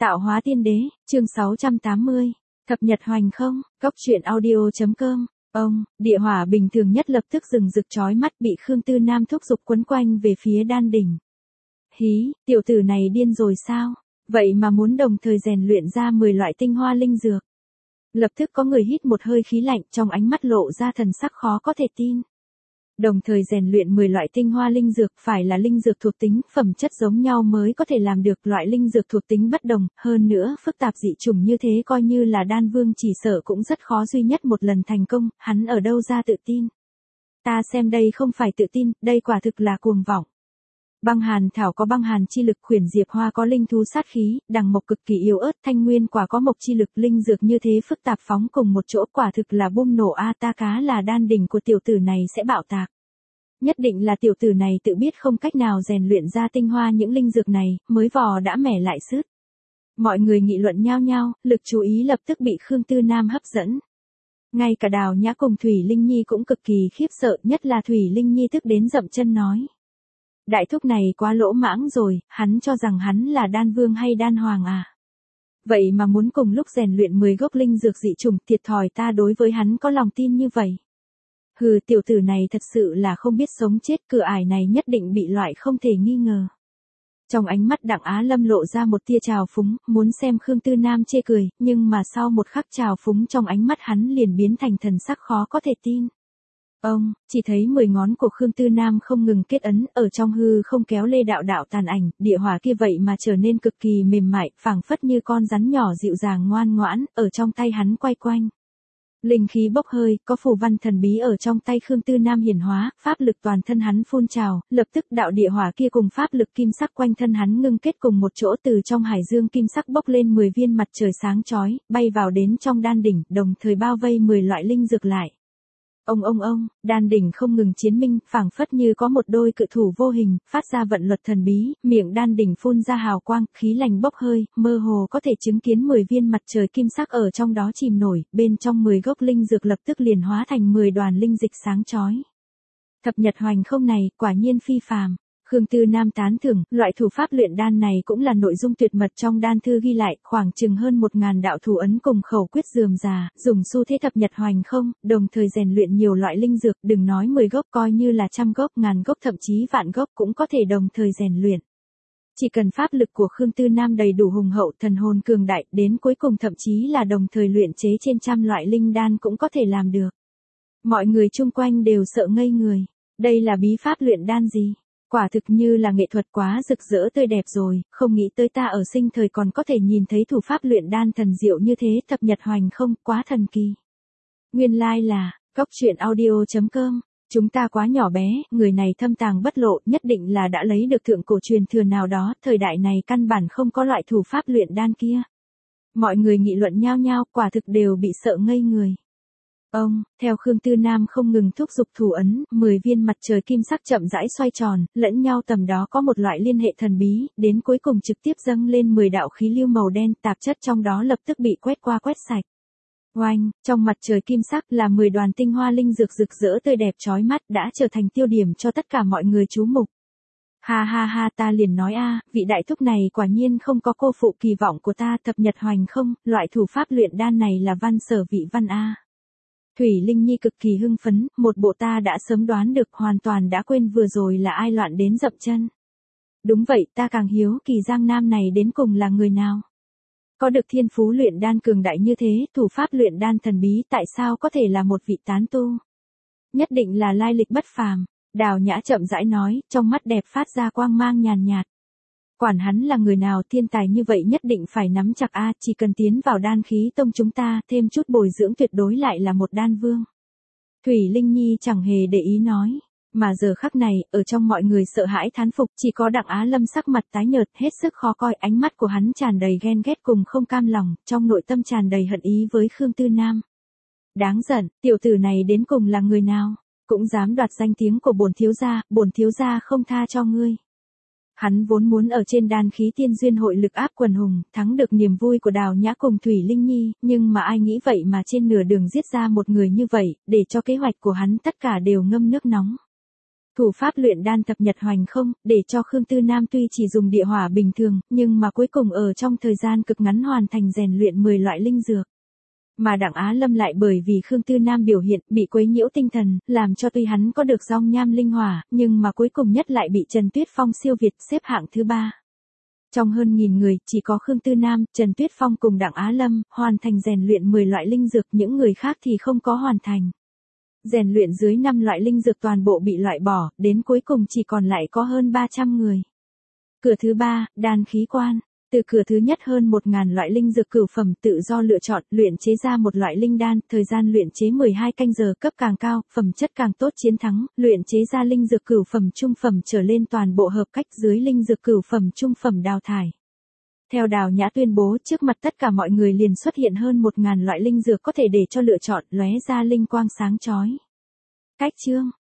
Tạo hóa tiên đế, chương 680. Thập nhật hoành không, góc truyện audio.com. Ông, địa hỏa bình thường nhất lập tức rừng rực chói mắt bị Khương Tư Nam thúc giục quấn quanh về phía đan đỉnh. Hí, tiểu tử này điên rồi sao? Vậy mà muốn đồng thời rèn luyện ra 10 loại tinh hoa linh dược. Lập tức có người hít một hơi khí lạnh, trong ánh mắt lộ ra thần sắc khó có thể tin. Đồng thời rèn luyện 10 loại tinh hoa linh dược, phải là linh dược thuộc tính, phẩm chất giống nhau mới có thể làm được. Loại linh dược thuộc tính bất đồng, hơn nữa phức tạp dị chủng như thế coi như là đan vương chỉ sợ cũng rất khó duy nhất một lần thành công, hắn ở đâu ra tự tin? Ta xem đây không phải tự tin, đây quả thực là cuồng vọng. Băng hàn thảo có băng hàn chi lực, khuyển diệp hoa có linh thú sát khí, đằng mộc cực kỳ yếu ớt, thanh nguyên quả có mộc chi lực, linh dược như thế phức tạp phóng cùng một chỗ quả thực là bung nổ a, ta cá là đan đỉnh của tiểu tử này sẽ bạo tạc. Nhất định là tiểu tử này tự biết không cách nào rèn luyện ra tinh hoa những linh dược này, mới vò đã mẻ lại sứt. Mọi người nghị luận nhao nhao, lực chú ý lập tức bị Khương Tư Nam hấp dẫn. Ngay cả Đào Nhã cùng Thủy Linh Nhi cũng cực kỳ khiếp sợ, nhất là Thủy Linh Nhi tức đến dậm chân nói. Đại thúc này quá lỗ mãng rồi, hắn cho rằng hắn là đan vương hay đan hoàng à? Vậy mà muốn cùng lúc rèn luyện 10 gốc linh dược dị chủng, thiệt thòi, ta đối với hắn có lòng tin như vậy. Hừ, tiểu tử này thật sự là không biết sống chết, cửa ải này nhất định bị loại không thể nghi ngờ. Trong ánh mắt Đặng Á Lâm lộ ra một tia trào phúng, muốn xem Khương Tư Nam chê cười, nhưng mà sau một khắc trào phúng trong ánh mắt hắn liền biến thành thần sắc khó có thể tin. Ông, chỉ thấy 10 ngón của Khương Tư Nam không ngừng kết ấn, ở trong hư không kéo lê đạo đạo tàn ảnh, địa hỏa kia vậy mà trở nên cực kỳ mềm mại, phảng phất như con rắn nhỏ dịu dàng ngoan ngoãn, ở trong tay hắn quay quanh. Linh khí bốc hơi, có phù văn thần bí ở trong tay Khương Tư Nam hiển hóa, pháp lực toàn thân hắn phun trào, lập tức đạo địa hỏa kia cùng pháp lực kim sắc quanh thân hắn ngưng kết cùng một chỗ, từ trong hải dương kim sắc bốc lên 10 viên mặt trời sáng chói, bay vào đến trong đan đỉnh, đồng thời bao vây 10 loại linh dược lại. Ông, đan đỉnh không ngừng chiến minh, phảng phất như có một đôi cự thủ vô hình, phát ra vận luật thần bí, miệng đan đỉnh phun ra hào quang, khí lành bốc hơi, mơ hồ có thể chứng kiến 10 viên mặt trời kim sắc ở trong đó chìm nổi, bên trong 10 gốc linh dược lập tức liền hóa thành 10 đoàn linh dịch sáng chói. Thập nhật hoành không này, quả nhiên phi phàm. Khương Tư Nam tán thưởng, loại thủ pháp luyện đan này cũng là nội dung tuyệt mật trong đan thư ghi lại, khoảng chừng hơn 1000 đạo thủ ấn cùng khẩu quyết rườm rà, dùng xu thế thập nhật hoành không, đồng thời rèn luyện nhiều loại linh dược, đừng nói 10 gốc, coi như là 100 gốc, 1000 gốc, thậm chí vạn gốc cũng có thể đồng thời rèn luyện. Chỉ cần pháp lực của Khương Tư Nam đầy đủ hùng hậu, thần hồn cường đại, đến cuối cùng thậm chí là đồng thời luyện chế trên 100 loại linh đan cũng có thể làm được. Mọi người chung quanh đều sợ ngây người, đây là bí pháp luyện đan gì? Quả thực như là nghệ thuật quá rực rỡ tươi đẹp rồi, không nghĩ tới ta ở sinh thời còn có thể nhìn thấy thủ pháp luyện đan thần diệu như thế, thập nhật hoành không, quá thần kỳ. Nguyên lai là, góc truyện audio.com, chúng ta quá nhỏ bé, người này thâm tàng bất lộ, nhất định là đã lấy được thượng cổ truyền thừa nào đó, thời đại này căn bản không có loại thủ pháp luyện đan kia. Mọi người nghị luận nhao nhao, quả thực đều bị sợ ngây người. Ông, theo Khương Tư Nam không ngừng thúc giục thủ ấn, 10 viên mặt trời kim sắc chậm rãi xoay tròn, lẫn nhau tầm đó có một loại liên hệ thần bí, đến cuối cùng trực tiếp dâng lên 10 đạo khí lưu màu đen, tạp chất trong đó lập tức bị quét qua quét sạch. Oanh, trong mặt trời kim sắc là 10 đoàn tinh hoa linh dược rực rỡ tươi đẹp chói mắt, đã trở thành tiêu điểm cho tất cả mọi người chú mục. Ha, ta liền nói vị đại thúc này quả nhiên không có cô phụ kỳ vọng của ta, thập nhật hoành không, loại thủ pháp luyện đan này là văn sở vị văn a. Thủy Linh Nhi cực kỳ hưng phấn, một bộ ta đã sớm đoán được, hoàn toàn đã quên vừa rồi là ai loạn đến dậm chân. Đúng vậy, ta càng hiếu kỳ Giang Nam này đến cùng là người nào. Có được thiên phú luyện đan cường đại như thế, thủ pháp luyện đan thần bí, tại sao có thể là một vị tán tu? Nhất định là lai lịch bất phàm, Đào Nhã chậm rãi nói, trong mắt đẹp phát ra quang mang nhàn nhạt. Quản hắn là người nào, thiên tài như vậy nhất định phải nắm chặt chỉ cần tiến vào đan khí tông chúng ta, thêm chút bồi dưỡng tuyệt đối lại là một đan vương. Thủy Linh Nhi chẳng hề để ý nói, mà giờ khắc này, ở trong mọi người sợ hãi thán phục, chỉ có Đặng Á Lâm sắc mặt tái nhợt, hết sức khó coi, ánh mắt của hắn tràn đầy ghen ghét cùng không cam lòng, trong nội tâm tràn đầy hận ý với Khương Tư Nam. Đáng giận, tiểu tử này đến cùng là người nào, cũng dám đoạt danh tiếng của bổn thiếu gia không tha cho ngươi. Hắn vốn muốn ở trên đan khí tiên duyên hội lực áp quần hùng, thắng được niềm vui của Đào Nhã cùng Thủy Linh Nhi, nhưng mà ai nghĩ vậy mà trên nửa đường giết ra một người như vậy, để cho kế hoạch của hắn tất cả đều ngâm nước nóng. Thủ pháp luyện đan thập nhật hoành không, để cho Khương Tư Nam tuy chỉ dùng địa hỏa bình thường, nhưng mà cuối cùng ở trong thời gian cực ngắn hoàn thành rèn luyện 10 loại linh dược. Mà Đặng Á Lâm lại bởi vì Khương Tư Nam biểu hiện bị quấy nhiễu tinh thần, làm cho tuy hắn có được dòng nham linh hỏa, nhưng mà cuối cùng nhất lại bị Trần Tuyết Phong siêu việt xếp hạng thứ 3. Trong hơn 1000 người, chỉ có Khương Tư Nam, Trần Tuyết Phong cùng Đặng Á Lâm hoàn thành rèn luyện 10 loại linh dược, những người khác thì không có hoàn thành. Rèn luyện dưới 5 loại linh dược toàn bộ bị loại bỏ, đến cuối cùng chỉ còn lại có hơn 300 người. Cửa thứ 3, đan khí quan. Từ cửa thứ nhất hơn 1000 loại linh dược cửu phẩm tự do lựa chọn, luyện chế ra một loại linh đan, thời gian luyện chế 12 canh giờ, cấp càng cao, phẩm chất càng tốt chiến thắng, luyện chế ra linh dược cửu phẩm trung phẩm trở lên toàn bộ hợp cách, dưới linh dược cửu phẩm trung phẩm đào thải. Theo Đào Nhã tuyên bố, trước mặt tất cả mọi người liền xuất hiện hơn 1000 loại linh dược có thể để cho lựa chọn, lóe ra linh quang sáng chói. Cách chương